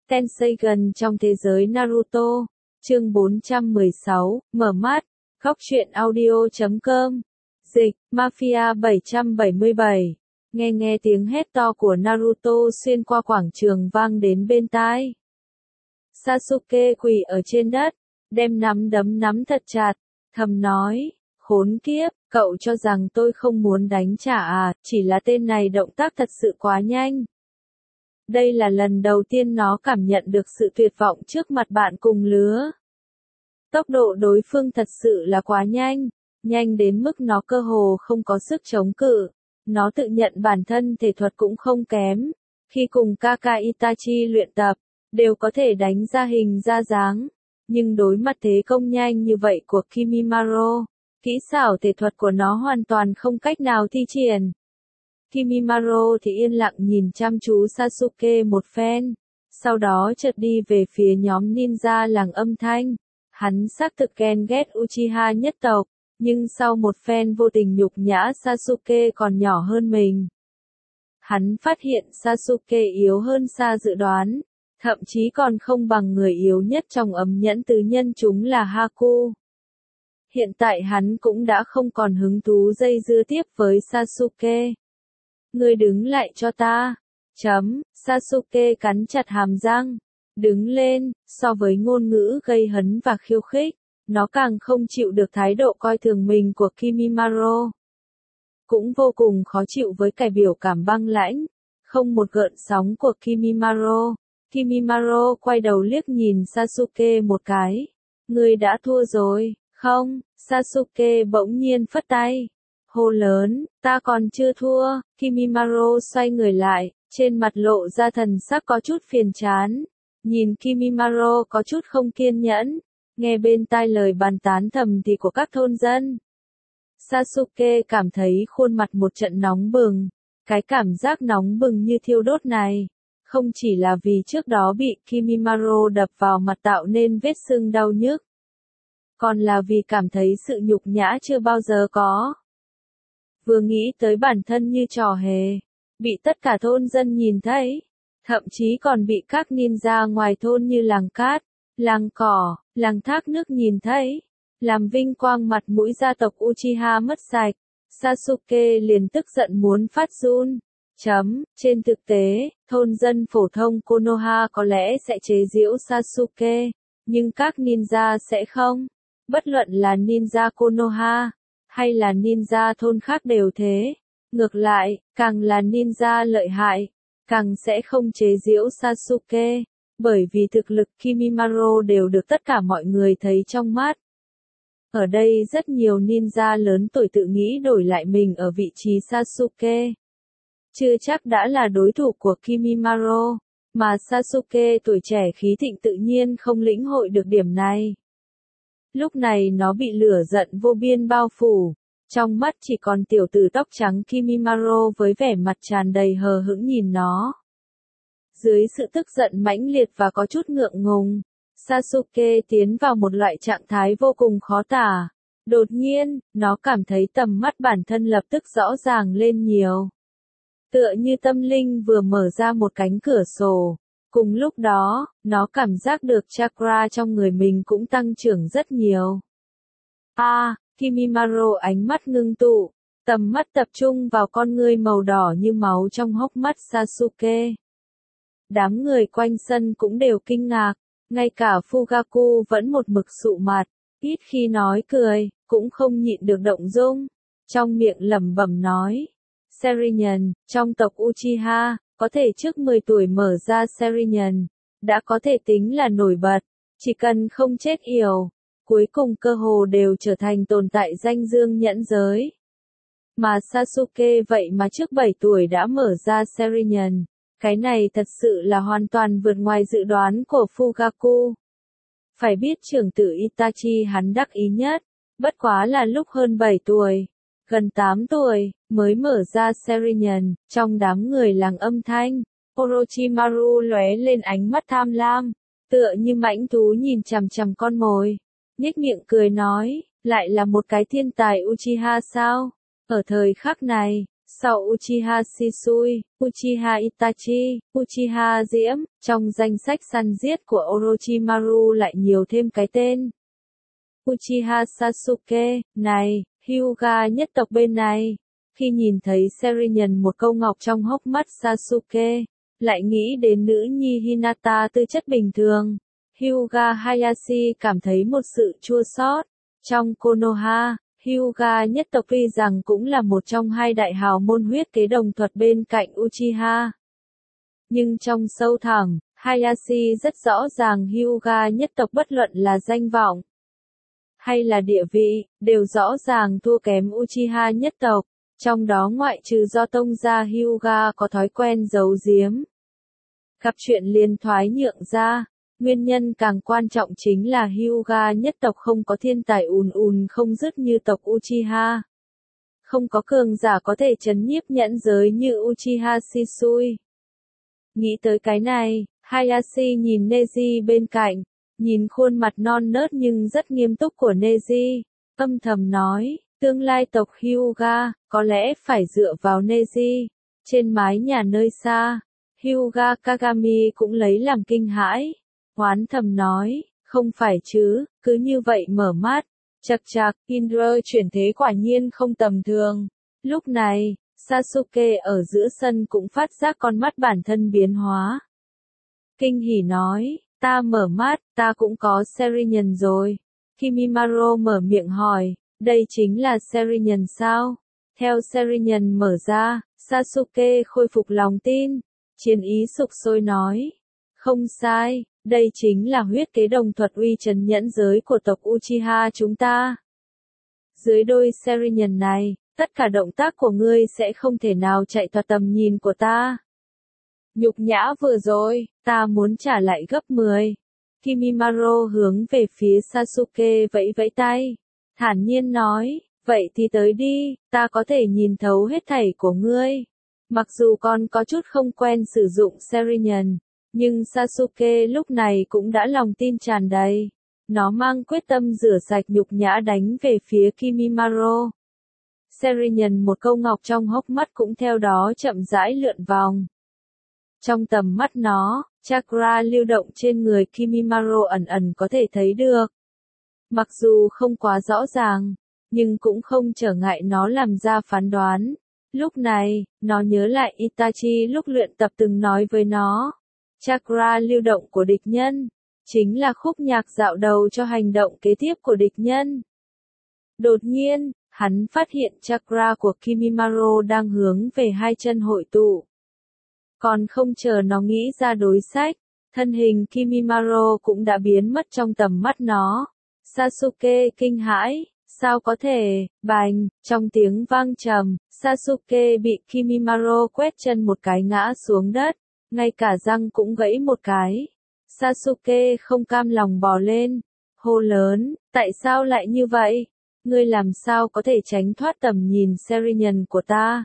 Tenseigan trong thế giới Naruto. Chương 416, mở mắt. Góc truyện audio.com. Dịch, Mafia 777. Nghe tiếng hét to của Naruto xuyên qua quảng trường vang đến bên tai. Sasuke quỳ ở trên đất, đem nắm đấm nắm thật chặt, thầm nói, khốn kiếp, cậu cho rằng tôi không muốn đánh trả à, chỉ là tên này động tác thật sự quá nhanh. Đây là lần đầu tiên nó cảm nhận được sự tuyệt vọng trước mặt bạn cùng lứa. Tốc độ đối phương thật sự là quá nhanh đến mức nó cơ hồ không có sức chống cự. Nó tự nhận bản thân thể thuật cũng không kém. Khi cùng Kaka Itachi luyện tập, đều có thể đánh ra hình ra dáng. Nhưng đối mặt thế công nhanh như vậy của Kimimaro, kỹ xảo thể thuật của nó hoàn toàn không cách nào thi triển. Kimimaro thì yên lặng nhìn chăm chú Sasuke một phen, sau đó chợt đi về phía nhóm ninja làng âm thanh. Hắn xác thực ghen ghét Uchiha nhất tộc, nhưng sau một phen vô tình nhục nhã Sasuke còn nhỏ hơn mình. Hắn phát hiện Sasuke yếu hơn xa dự đoán, thậm chí còn không bằng người yếu nhất trong ấm nhẫn tứ nhân chúng là Haku. Hiện tại hắn cũng đã không còn hứng thú dây dưa tiếp với Sasuke. Ngươi đứng lại cho ta. Sasuke cắn chặt hàm răng. Đứng lên, so với ngôn ngữ gây hấn và khiêu khích, nó càng không chịu được thái độ coi thường mình của Kimimaro. Cũng vô cùng khó chịu với cái biểu cảm băng lãnh, không một gợn sóng của Kimimaro. Kimimaro quay đầu liếc nhìn Sasuke một cái. Ngươi đã thua rồi, không? Sasuke bỗng nhiên phất tay. Hô lớn, ta còn chưa thua. Kimimaro xoay người lại, trên mặt lộ ra thần sắc có chút phiền chán. Nhìn Kimimaro có chút không kiên nhẫn, nghe bên tai lời bàn tán thầm thì của các thôn dân. Sasuke cảm thấy khuôn mặt một trận nóng bừng. Cái cảm giác nóng bừng như thiêu đốt này, không chỉ là vì trước đó bị Kimimaro đập vào mặt tạo nên vết sưng đau nhức, còn là vì cảm thấy sự nhục nhã chưa bao giờ có. Vừa nghĩ tới bản thân như trò hề, bị tất cả thôn dân nhìn thấy, thậm chí còn bị các ninja ngoài thôn như làng cát, làng cỏ, làng thác nước nhìn thấy, làm vinh quang mặt mũi gia tộc Uchiha mất sạch, Sasuke liền tức giận muốn phát run. Trên thực tế, thôn dân phổ thông Konoha có lẽ sẽ chế giễu Sasuke, nhưng các ninja sẽ không. Bất luận là ninja Konoha, hay là ninja thôn khác đều thế. Ngược lại, càng là ninja lợi hại, càng sẽ không chế giễu Sasuke, bởi vì thực lực Kimimaro đều được tất cả mọi người thấy trong mắt. Ở đây rất nhiều ninja lớn tuổi tự nghĩ đổi lại mình ở vị trí Sasuke. Chưa chắc đã là đối thủ của Kimimaro, mà Sasuke tuổi trẻ khí thịnh tự nhiên không lĩnh hội được điểm này. Lúc này nó bị lửa giận vô biên bao phủ, trong mắt chỉ còn tiểu tử tóc trắng Kimimaro với vẻ mặt tràn đầy hờ hững nhìn nó. Dưới sự tức giận mãnh liệt và có chút ngượng ngùng, Sasuke tiến vào một loại trạng thái vô cùng khó tả. Đột nhiên, nó cảm thấy tầm mắt bản thân lập tức rõ ràng lên nhiều. Tựa như tâm linh vừa mở ra một cánh cửa sổ. Cùng lúc đó, nó cảm giác được chakra trong người mình cũng tăng trưởng rất nhiều. Kimimaro ánh mắt ngưng tụ, tầm mắt tập trung vào con ngươi màu đỏ như máu trong hốc mắt Sasuke. Đám người quanh sân cũng đều kinh ngạc, ngay cả Fugaku vẫn một mực sụ mặt, ít khi nói cười, cũng không nhịn được động dung. Trong miệng lẩm bẩm nói, Sharingan, trong tộc Uchiha, có thể trước 10 tuổi mở ra Sharingan, đã có thể tính là nổi bật, chỉ cần không chết yểu, cuối cùng cơ hồ đều trở thành tồn tại danh dương nhẫn giới. Mà Sasuke vậy mà trước 7 tuổi đã mở ra Sharingan, cái này thật sự là hoàn toàn vượt ngoài dự đoán của Fugaku. Phải biết trưởng tử Itachi hắn đắc ý nhất, bất quá là lúc hơn 7 tuổi, gần 8 tuổi, mới mở ra Sharingan. Trong đám người làng âm thanh, Orochimaru lóe lên ánh mắt tham lam, tựa như mãnh thú nhìn chằm chằm con mồi. Nhếch miệng cười nói, lại là một cái thiên tài Uchiha sao? Ở thời khắc này, Sau Uchiha Shisui, Uchiha Itachi, Uchiha Diễm, trong danh sách săn giết của Orochimaru lại nhiều thêm cái tên. Uchiha Sasuke, này, Hyuga nhất tộc bên này. Khi nhìn thấy Serinyàn một câu ngọc trong hốc mắt Sasuke, lại nghĩ đến nữ nhi Hinata tư chất bình thường. Hyuga Hayashi cảm thấy một sự chua xót. Trong Konoha, Hyuga nhất tộc tuy rằng cũng là một trong hai đại hào môn huyết kế đồng thuật bên cạnh Uchiha. Nhưng trong sâu thẳm, Hayashi rất rõ ràng Hyuga nhất tộc bất luận là danh vọng hay là địa vị, đều rõ ràng thua kém Uchiha nhất tộc, trong đó ngoại trừ do tông gia Hyuga có thói quen giấu giếm. Gặp chuyện liền thoái nhượng ra, nguyên nhân càng quan trọng chính là Hyuga nhất tộc không có thiên tài ùn không dứt như tộc Uchiha. Không có cường giả có thể trấn nhiếp nhẫn giới như Uchiha Shisui. Nghĩ tới cái này, Hayashi nhìn Neji bên cạnh, nhìn khuôn mặt non nớt nhưng rất nghiêm túc của Neji, âm thầm nói, tương lai tộc Hyuga, có lẽ phải dựa vào Neji. Trên mái nhà nơi xa, Hyuga Kagami cũng lấy làm kinh hãi, oán thầm nói, không phải chứ, cứ như vậy mở mắt, chậc chậc, Indra chuyển thế quả nhiên không tầm thường. Lúc này, Sasuke ở giữa sân cũng phát giác con mắt bản thân biến hóa. Kinh hỉ nói, ta mở mắt, ta cũng có Serinyàn rồi. Kimimaro mở miệng hỏi, đây chính là Serinyàn sao? Theo Serinyàn mở ra, Sasuke khôi phục lòng tin, chiến ý sục sôi nói, không sai, đây chính là huyết kế đồng thuật uy trấn nhẫn giới của tộc Uchiha chúng ta. Dưới đôi Serinyàn này, tất cả động tác của ngươi sẽ không thể nào chạy thoát tầm nhìn của ta. Nhục nhã vừa rồi, ta muốn trả lại gấp 10. Kimimaro hướng về phía Sasuke vẫy vẫy tay, thản nhiên nói, vậy thì tới đi, ta có thể nhìn thấu hết thảy của ngươi. Mặc dù con có chút không quen sử dụng Serinyàn, nhưng Sasuke lúc này cũng đã lòng tin tràn đầy. Nó mang quyết tâm rửa sạch nhục nhã đánh về phía Kimimaro. Serinyàn một câu ngọc trong hốc mắt cũng theo đó chậm rãi lượn vòng. Trong tầm mắt nó, chakra lưu động trên người Kimimaro ẩn ẩn có thể thấy được. Mặc dù không quá rõ ràng, nhưng cũng không trở ngại nó làm ra phán đoán. Lúc này, nó nhớ lại Itachi lúc luyện tập từng nói với nó. Chakra lưu động của địch nhân, chính là khúc nhạc dạo đầu cho hành động kế tiếp của địch nhân. Đột nhiên, hắn phát hiện chakra của Kimimaro đang hướng về hai chân hội tụ. Còn không chờ nó nghĩ ra đối sách, thân hình Kimimaro cũng đã biến mất trong tầm mắt nó. Sasuke kinh hãi, sao có thể, bành, trong tiếng vang trầm, Sasuke bị Kimimaro quét chân một cái ngã xuống đất, ngay cả răng cũng gãy một cái. Sasuke không cam lòng bò lên, hô lớn, tại sao lại như vậy? Ngươi làm sao có thể tránh thoát tầm nhìn Serinyàn của ta?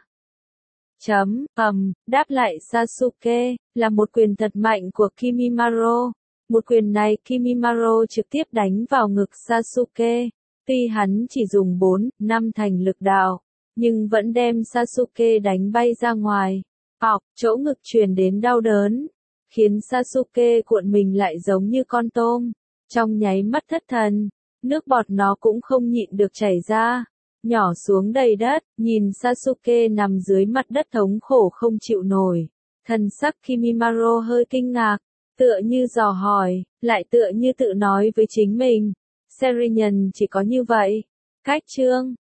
Đáp lại Sasuke, là một quyền thật mạnh của Kimimaro. Một quyền này Kimimaro trực tiếp đánh vào ngực Sasuke. Tuy hắn chỉ dùng 4-5 thành lực đạo, nhưng vẫn đem Sasuke đánh bay ra ngoài. Chỗ ngực truyền đến đau đớn, khiến Sasuke cuộn mình lại giống như con tôm. Trong nháy mắt thất thần, nước bọt nó cũng không nhịn được chảy ra, nhỏ xuống đầy đất, nhìn Sasuke nằm dưới mặt đất thống khổ không chịu nổi. Thần sắc Kimimaro hơi kinh ngạc, tựa như dò hỏi, lại tựa như tự nói với chính mình. Serinyàn chỉ có như vậy. Cách chương